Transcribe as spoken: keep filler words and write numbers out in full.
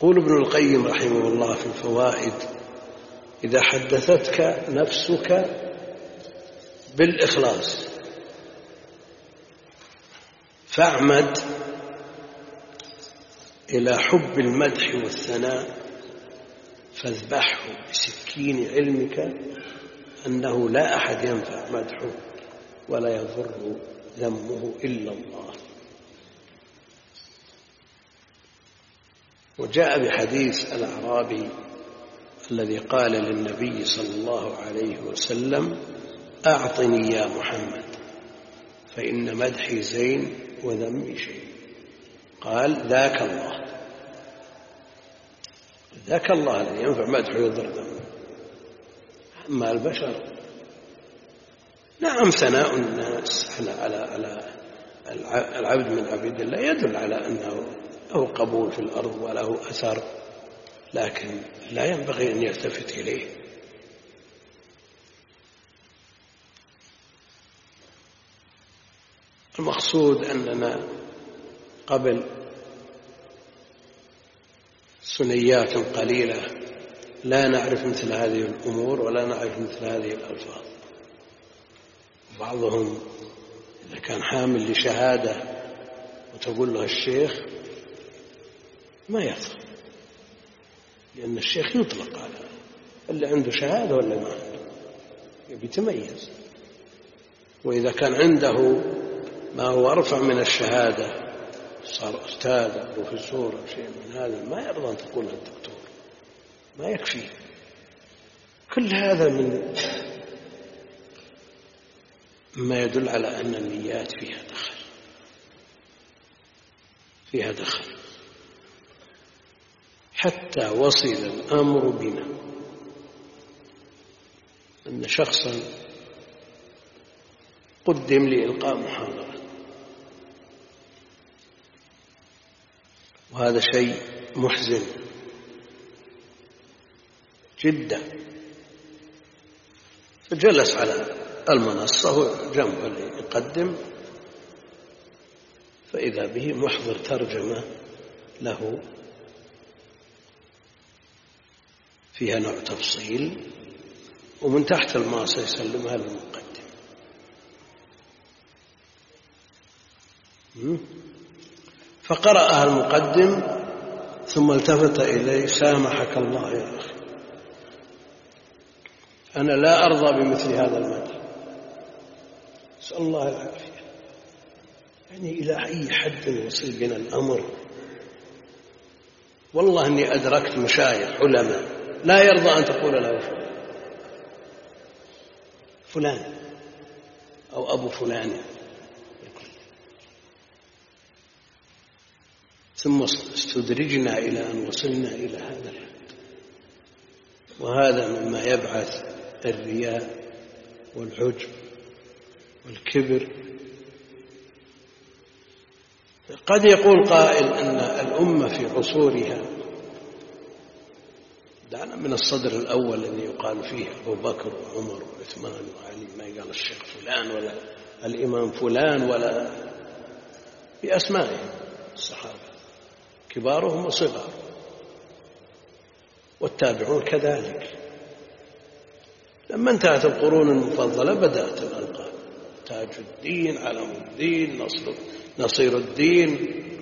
يقول ابن القيم رحمه الله في الفوائد: إذا حدثتك نفسك بالإخلاص فاعمد إلى حب المدح والثناء فاذبحه بسكين علمك أنه لا أحد ينفع مدحه ولا يضر ذمه إلا الله. وجاء بحديث الأعرابي الذي قال للنبي صلى الله عليه وسلم: أعطني يا محمد فإن مدحي زين وذمي شيء. قال: ذاك الله، ذاك الله الذي ينفع مدحه ويضر ذمه. أما البشر نعم ثناء الناس على على على العبد من عبيد الله يدل على أنه له قبول في الأرض وله أثر، لكن لا ينبغي أن يلتفت إليه. المقصود أننا قبل سنيات قليلة لا نعرف مثل هذه الأمور ولا نعرف مثل هذه الألفاظ. بعضهم إذا كان حامل لشهادة وتقول له الشيخ ما يدخل، لأن الشيخ يطلق على اللي عنده شهادة ولا ما عنده، يبي يتميز. وإذا كان عنده ما هو أرفع من الشهادة صار أستاذ أو بروفيسور أو شيء من هذا ما يرضى أن تقول الدكتور، ما يكفي. كل هذا من ما يدل على أن النيات فيها دخل فيها دخل حتى وصل الأمر بنا أن شخصا قدم لإلقاء محاضرة، وهذا شيء محزن جدا. فجلس على المنصة جنب اللي يقدم، فإذا به محضر ترجمة له فيها نوع تفصيل، ومن تحت الماصة يسلمها للمقدم. فقرأها المقدم ثم التفت إليه: سامحك الله يا أخي، أنا لا أرضى بمثل هذا المدح، أسأل الله العافية. يعني إلى أي حد وصل بنا الأمر؟ والله أني أدركت مشايخ علماء لا يرضى أن تقول له فلان فلان أو أبو فلان، ثم استدرجنا إلى أن وصلنا إلى هذا الحد. وهذا مما يبعث الرياء والعجب والكبر. قد يقول قائل أن الأمة في عصورها، دعنا من الصدر الأول الذي يقال فيه أبو بكر وعمر وعثمان وعلي، ما يقال الشيخ فلان ولا الإمام فلان ولا بأسمائهم الصحابة كبارهم وصغار، والتابعون كذلك. لما انتهت القرون المفضلة بدأت الألقاب: تاج الدين، علم الدين، نصر نصير الدين،